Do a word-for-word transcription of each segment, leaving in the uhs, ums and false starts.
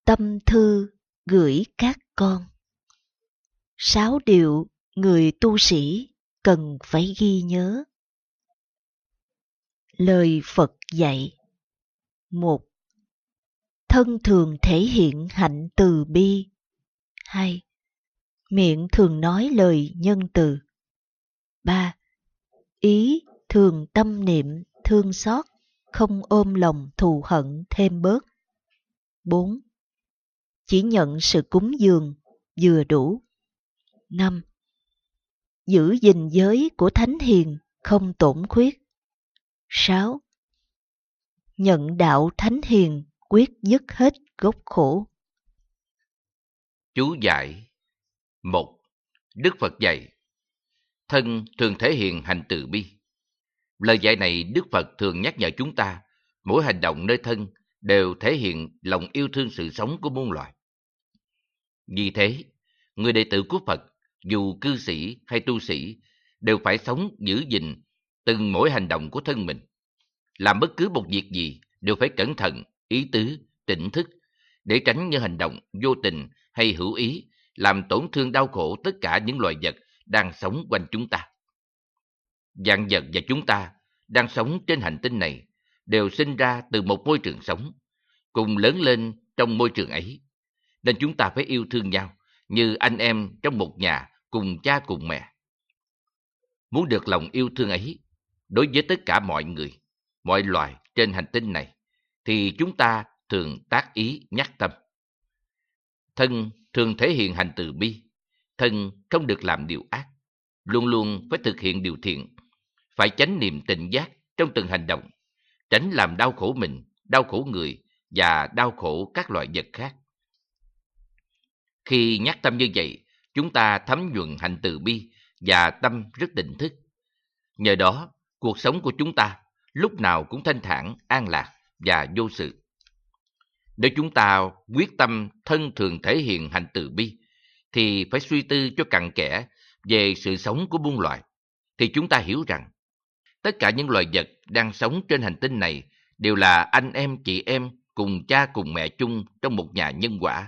Tâm thư gửi các con. Sáu điều người tu sĩ cần phải ghi nhớ. Lời Phật dạy. Một. Thân thường thể hiện hạnh từ bi. Hai. Miệng thường nói lời nhân từ. Ba. Ý thường tâm niệm thương xót, không ôm lòng thù hận thêm bớt. Bốn. Chỉ nhận sự cúng dường vừa đủ. Năm. Giữ gìn giới của thánh hiền không tổn khuyết. Sáu. Nhận đạo thánh hiền quyết dứt hết gốc khổ. Chú giải. Một. Đức Phật dạy, thân thường thể hiện hành từ bi. Lời dạy này Đức Phật thường nhắc nhở chúng ta, mỗi hành động nơi thân đều thể hiện lòng yêu thương sự sống của muôn loài. Vì thế, người đệ tử của Phật, dù cư sĩ hay tu sĩ, đều phải sống giữ gìn từng mỗi hành động của thân mình. Làm bất cứ một việc gì đều phải cẩn thận, ý tứ, tỉnh thức, để tránh những hành động vô tình hay hữu ý làm tổn thương đau khổ tất cả những loài vật đang sống quanh chúng ta. Vạn vật và chúng ta đang sống trên hành tinh này đều sinh ra từ một môi trường sống, cùng lớn lên trong môi trường ấy. Nên chúng ta phải yêu thương nhau như anh em trong một nhà cùng cha cùng mẹ. Muốn được lòng yêu thương ấy đối với tất cả mọi người, mọi loài trên hành tinh này, thì chúng ta thường tác ý nhắc tâm. Thân thường thể hiện hành từ bi. Thân không được làm điều ác, luôn luôn phải thực hiện điều thiện, phải chánh niệm tỉnh giác trong từng hành động, tránh làm đau khổ mình, đau khổ người và đau khổ các loài vật khác. Khi nhắc tâm như vậy, chúng ta thấm nhuần hạnh từ bi và tâm rất tỉnh thức. Nhờ đó, cuộc sống của chúng ta lúc nào cũng thanh thản, an lạc và vô sự. Nếu chúng ta quyết tâm thân thường thể hiện hạnh từ bi, thì phải suy tư cho cặn kẽ về sự sống của muôn loài, thì chúng ta hiểu rằng tất cả những loài vật đang sống trên hành tinh này đều là anh em chị em cùng cha cùng mẹ chung trong một nhà nhân quả.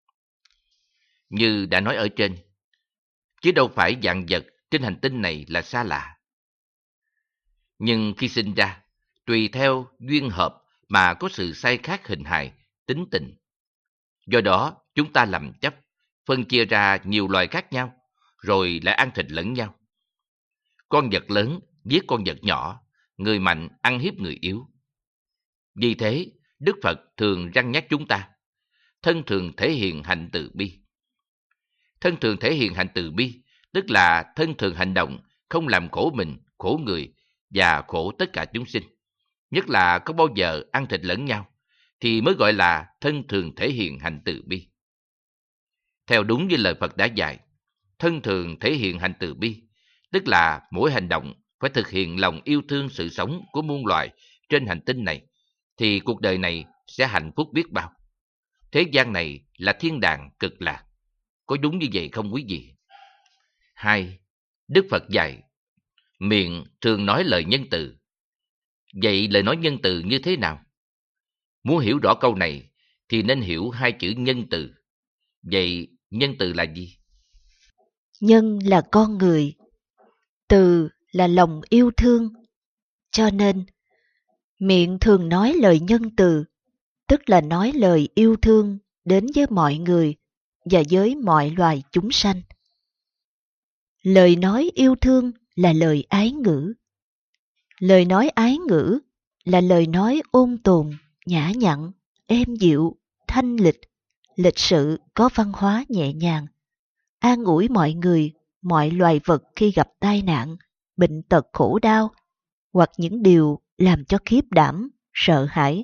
Như đã nói ở trên, chứ đâu phải vạn vật trên hành tinh này là xa lạ. Nhưng khi sinh ra, tùy theo duyên hợp mà có sự sai khác hình hài, tính tình. Do đó, chúng ta làm chấp, phân chia ra nhiều loài khác nhau, rồi lại ăn thịt lẫn nhau. Con vật lớn giết con vật nhỏ, người mạnh ăn hiếp người yếu. Vì thế, Đức Phật thường răn nhắc chúng ta, thân thường thể hiện hạnh từ bi. Thân thường thể hiện hạnh từ bi, tức là thân thường hành động, không làm khổ mình, khổ người và khổ tất cả chúng sinh. Nhất là có bao giờ ăn thịt lẫn nhau, thì mới gọi là thân thường thể hiện hạnh từ bi. Theo đúng như lời Phật đã dạy, thân thường thể hiện hạnh từ bi, tức là mỗi hành động phải thực hiện lòng yêu thương sự sống của muôn loài trên hành tinh này, thì cuộc đời này sẽ hạnh phúc biết bao. Thế gian này là thiên đàng cực lạc. Có đúng như vậy không quý vị? Hai, Đức Phật dạy, miệng thường nói lời nhân từ. Vậy lời nói nhân từ như thế nào? Muốn hiểu rõ câu này thì nên hiểu hai chữ nhân từ. Vậy nhân từ là gì? Nhân là con người, từ là lòng yêu thương. Cho nên, miệng thường nói lời nhân từ, tức là nói lời yêu thương đến với mọi người và với mọi loài chúng sanh. Lời nói yêu thương là lời ái ngữ. Lời nói ái ngữ là lời nói ôn tồn, nhã nhặn, êm dịu, thanh lịch, lịch sự, có văn hóa nhẹ nhàng, an ủi mọi người, mọi loài vật khi gặp tai nạn, bệnh tật khổ đau, hoặc những điều làm cho khiếp đảm, sợ hãi.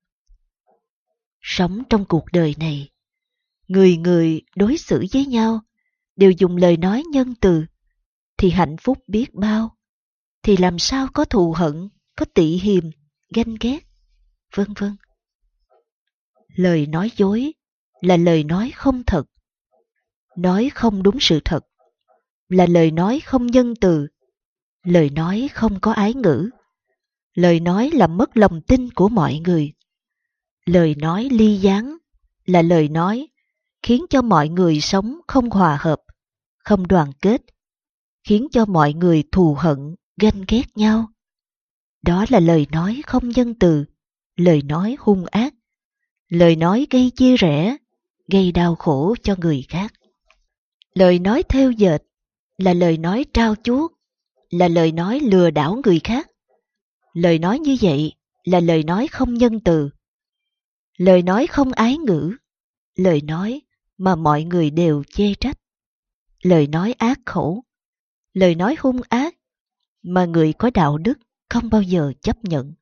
Sống trong cuộc đời này, người người đối xử với nhau đều dùng lời nói nhân từ, thì hạnh phúc biết bao, thì làm sao có thù hận, có tị hiềm, ganh ghét, vân vân. Lời nói dối là lời nói không thật, nói không đúng sự thật, là lời nói không nhân từ, lời nói không có ái ngữ, lời nói làm mất lòng tin của mọi người, lời nói ly gián, là lời nói khiến cho mọi người sống không hòa hợp, không đoàn kết, khiến cho mọi người thù hận, ganh ghét nhau. Đó là lời nói không nhân từ, lời nói hung ác, lời nói gây chia rẽ, gây đau khổ cho người khác. Lời nói thêu dệt là lời nói trao chuốt, là lời nói lừa đảo người khác. Lời nói như vậy là lời nói không nhân từ, lời nói không ái ngữ, lời nói mà mọi người đều chê trách, lời nói ác khẩu, lời nói hung ác mà người có đạo đức không bao giờ chấp nhận.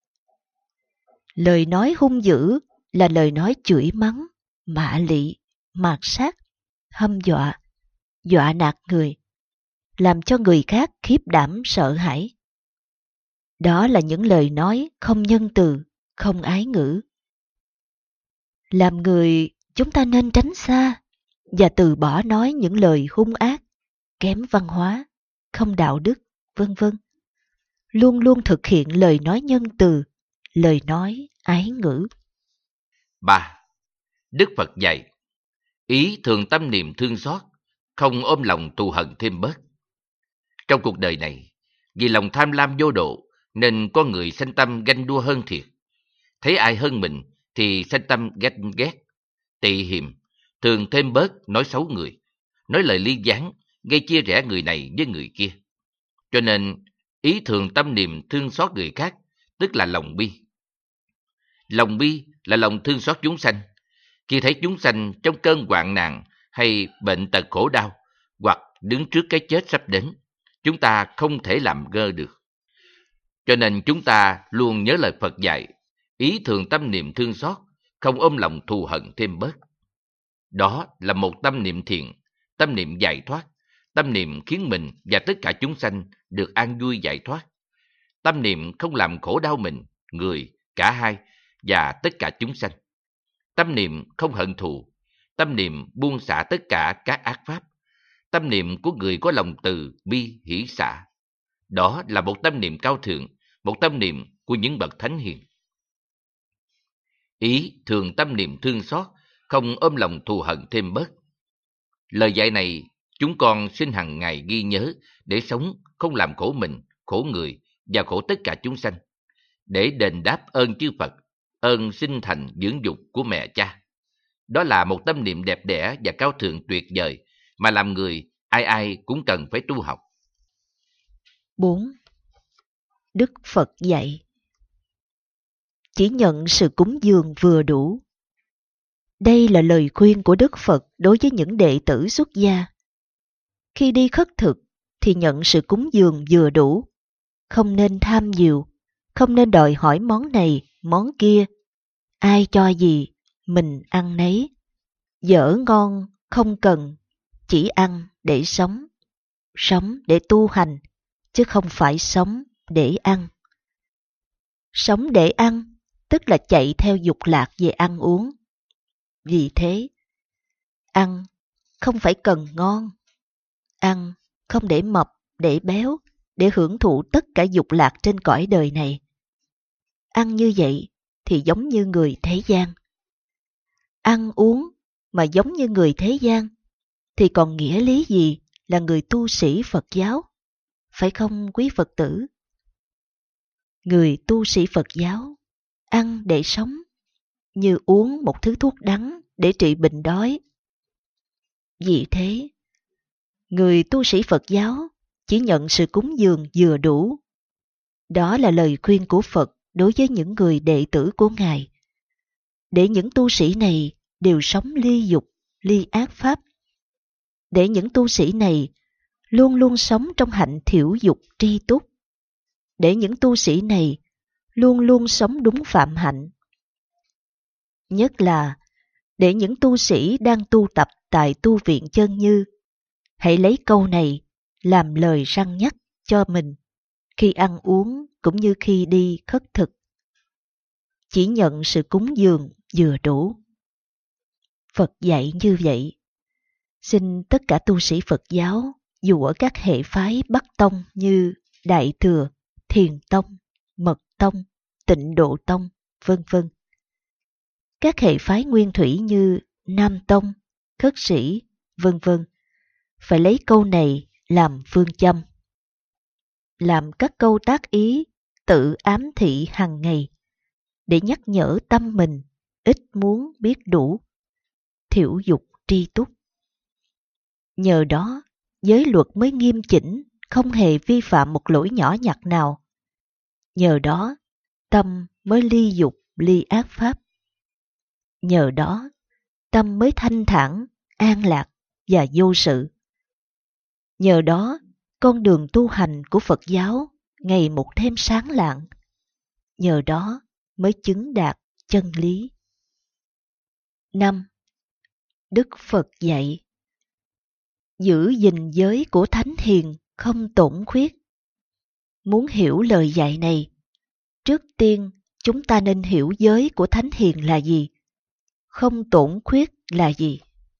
Lời nói hung dữ là lời nói chửi mắng, mạ lị, mạt sát, hăm dọa, dọa nạt người, làm cho người khác khiếp đảm sợ hãi. Đó là những lời nói không nhân từ, không ái ngữ. Làm người, chúng ta nên tránh xa và từ bỏ nói những lời hung ác, kém văn hóa, không đạo đức, vân vân. Luôn luôn thực hiện lời nói nhân từ, lời nói ái ngữ. ba. Đức Phật dạy, ý thường tâm niệm thương xót, không ôm lòng thù hận thêm bớt. Trong cuộc đời này, vì lòng tham lam vô độ, nên có người sanh tâm ganh đua hơn thiệt. Thấy ai hơn mình thì sanh tâm ganh ghét, tị hiềm, thường thêm bớt nói xấu người, nói lời ly gián, gây chia rẽ người này với người kia. Cho nên, ý thường tâm niệm thương xót người khác, tức là lòng bi. Lòng bi là lòng thương xót chúng sanh. Khi thấy chúng sanh trong cơn hoạn nạn hay bệnh tật khổ đau, hoặc đứng trước cái chết sắp đến, chúng ta không thể làm ngơ được. Cho nên chúng ta luôn nhớ lời Phật dạy, ý thường tâm niệm thương xót, không ôm lòng thù hận thêm bớt. Đó là một tâm niệm thiện, tâm niệm giải thoát, tâm niệm khiến mình và tất cả chúng sanh được an vui giải thoát. Tâm niệm không làm khổ đau mình, người, cả hai và tất cả chúng sanh. Tâm niệm không hận thù, tâm niệm buông xả tất cả các ác pháp. Tâm niệm của người có lòng từ bi hỷ xả. Đó là một tâm niệm cao thượng, một tâm niệm của những bậc thánh hiền. Ý thường tâm niệm thương xót, không ôm lòng thù hận thêm bớt. Lời dạy này chúng con xin hằng ngày ghi nhớ để sống không làm khổ mình, khổ người và khổ tất cả chúng sanh, để đền đáp ơn chư Phật, ơn sinh thành dưỡng dục của mẹ cha. Đó là một tâm niệm đẹp đẽ và cao thượng tuyệt vời mà làm người ai ai cũng cần phải tu học. bốn. Đức Phật dạy, chỉ nhận sự cúng dường vừa đủ. Đây là lời khuyên của Đức Phật đối với những đệ tử xuất gia. Khi đi khất thực thì nhận sự cúng dường vừa đủ, không nên tham nhiều, không nên đòi hỏi món này, món kia. Ai cho gì, mình ăn nấy. Dở ngon không cần, chỉ ăn để sống. Sống để tu hành, chứ không phải sống để ăn. Sống để ăn, tức là chạy theo dục lạc về ăn uống. Vì thế, ăn không phải cần ngon. Ăn không để mập, để béo, để hưởng thụ tất cả dục lạc trên cõi đời này. Ăn như vậy thì giống như người thế gian. Ăn uống mà giống như người thế gian thì còn nghĩa lý gì là người tu sĩ Phật giáo? Phải không quý Phật tử? Người tu sĩ Phật giáo ăn để sống, như uống một thứ thuốc đắng để trị bệnh đói. Vì thế, người tu sĩ Phật giáo chỉ nhận sự cúng dường vừa đủ. Đó là lời khuyên của Phật đối với những người đệ tử của Ngài. Để những tu sĩ này đều sống ly dục, ly ác pháp. Để những tu sĩ này luôn luôn sống trong hạnh thiểu dục tri túc. Để những tu sĩ này luôn luôn sống đúng phạm hạnh. Nhất là để những tu sĩ đang tu tập tại tu viện Chân Như, hãy lấy câu này làm lời răn nhắc cho mình khi ăn uống cũng như khi đi khất thực. Chỉ nhận sự cúng dường vừa đủ. Phật dạy như vậy. Xin tất cả tu sĩ Phật giáo, dù ở các hệ phái Bắc Tông như Đại Thừa, Thiền Tông, Mật Tông, Tịnh Độ Tông, vân vân, các hệ phái nguyên thủy như Nam Tông, Khất Sĩ, vân vân phải lấy câu này làm phương châm, làm các câu tác ý tự ám thị hàng ngày để nhắc nhở tâm mình ít muốn biết đủ, thiểu dục tri túc. Nhờ đó, giới luật mới nghiêm chỉnh, không hề vi phạm một lỗi nhỏ nhặt nào. Nhờ đó, tâm mới ly dục, ly ác pháp. Nhờ đó, tâm mới thanh thản, an lạc và vô sự. Nhờ đó, con đường tu hành của Phật giáo ngày một thêm sáng lạng. Nhờ đó mới chứng đạt chân lý. năm. Đức Phật dạy: giữ gìn giới của thánh hiền không tổn khuyết. Muốn hiểu lời dạy này, trước tiên chúng ta nên hiểu giới của thánh hiền là gì, không tổn khuyết là gì.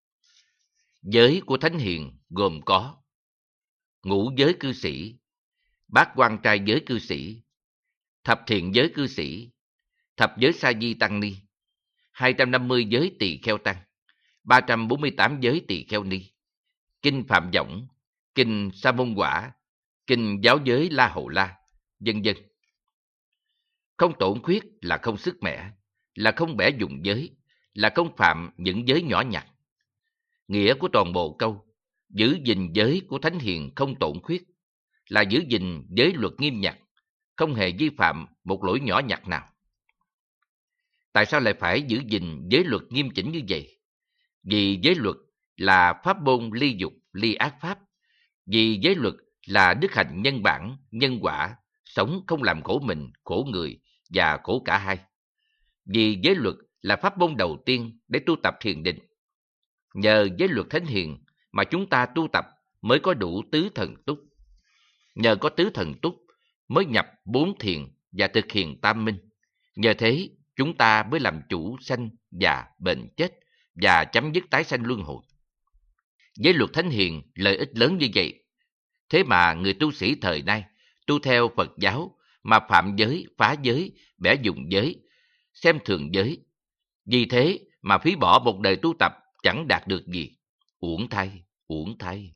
Giới của thánh hiền gồm có ngũ giới cư sĩ, bát quan trai giới cư sĩ, thập thiện giới cư sĩ, thập giới sa di tăng ni, hai trăm năm mươi giới tỳ kheo tăng, ba trăm bốn mươi tám giới tỳ kheo ni, kinh Phạm Võng, kinh Sa Môn Quả, kinh giáo giới La Hầu La, vân vân. Không tổn khuyết là không sức mẻ, là không bẻ dùng giới, là không phạm những giới nhỏ nhặt. Nghĩa của toàn bộ câu giữ gìn giới của thánh hiền không tổn khuyết là giữ gìn giới luật nghiêm nhặt, không hề vi phạm một lỗi nhỏ nhặt nào. Tại sao lại phải giữ gìn giới luật nghiêm chỉnh như vậy? Vì giới luật là pháp môn ly dục, ly ác pháp. Vì giới luật là đức hạnh nhân bản, nhân quả, sống không làm khổ mình, khổ người và khổ cả hai. Vì giới luật là pháp môn đầu tiên để tu tập thiền định. Nhờ giới luật thánh hiền mà chúng ta tu tập mới có đủ tứ thần túc. Nhờ có tứ thần túc mới nhập bốn thiền và thực hiện tam minh. Nhờ thế chúng ta mới làm chủ sanh già bệnh chết và chấm dứt tái sanh luân hồi. Giới luật thánh hiền lợi ích lớn như vậy, thế mà người tu sĩ thời nay tu theo Phật giáo mà phạm giới, phá giới, bẻ dùng giới, xem thường giới. Vì thế mà phí bỏ một đời tu tập chẳng đạt được gì. Uổng thay, uổng thay.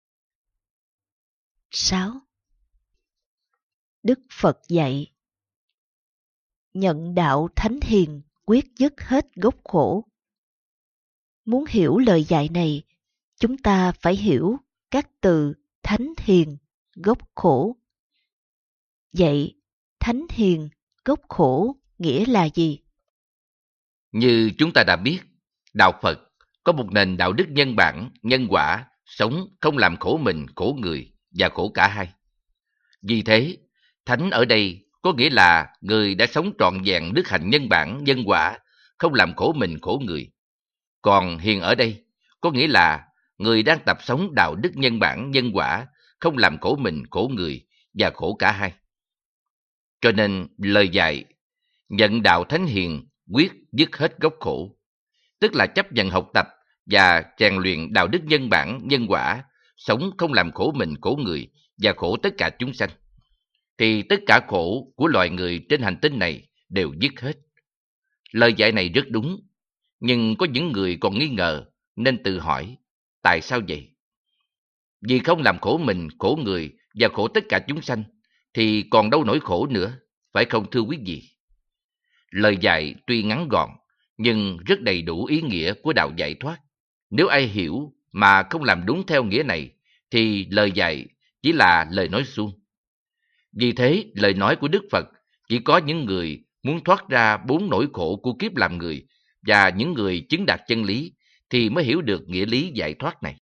sáu. Đức Phật dạy: nhận đạo thánh hiền quyết dứt hết gốc khổ. Muốn hiểu lời dạy này, chúng ta phải hiểu các từ thánh hiền, gốc khổ. Vậy, thánh hiền, gốc khổ nghĩa là gì? Như chúng ta đã biết, đạo Phật có một nền đạo đức nhân bản, nhân quả, sống không làm khổ mình, khổ người và khổ cả hai. Vì thế, thánh ở đây có nghĩa là người đã sống trọn vẹn đức hạnh nhân bản, nhân quả, không làm khổ mình, khổ người. Còn hiền ở đây có nghĩa là người đang tập sống đạo đức nhân bản, nhân quả, không làm khổ mình, khổ người và khổ cả hai. Cho nên lời dạy nhận đạo thánh hiền quyết dứt hết gốc khổ, tức là chấp nhận học tập và rèn luyện đạo đức nhân bản, nhân quả, sống không làm khổ mình, khổ người và khổ tất cả chúng sanh, thì tất cả khổ của loài người trên hành tinh này đều dứt hết. Lời dạy này rất đúng, nhưng có những người còn nghi ngờ nên tự hỏi, tại sao vậy? Vì không làm khổ mình, khổ người và khổ tất cả chúng sanh, thì còn đâu nỗi khổ nữa, phải không thưa quý vị? Lời dạy tuy ngắn gọn, nhưng rất đầy đủ ý nghĩa của đạo giải thoát. Nếu ai hiểu mà không làm đúng theo nghĩa này, thì lời dạy chỉ là lời nói suông. Vì thế, lời nói của Đức Phật chỉ có những người muốn thoát ra bốn nỗi khổ của kiếp làm người và những người chứng đạt chân lý thì mới hiểu được nghĩa lý giải thoát này.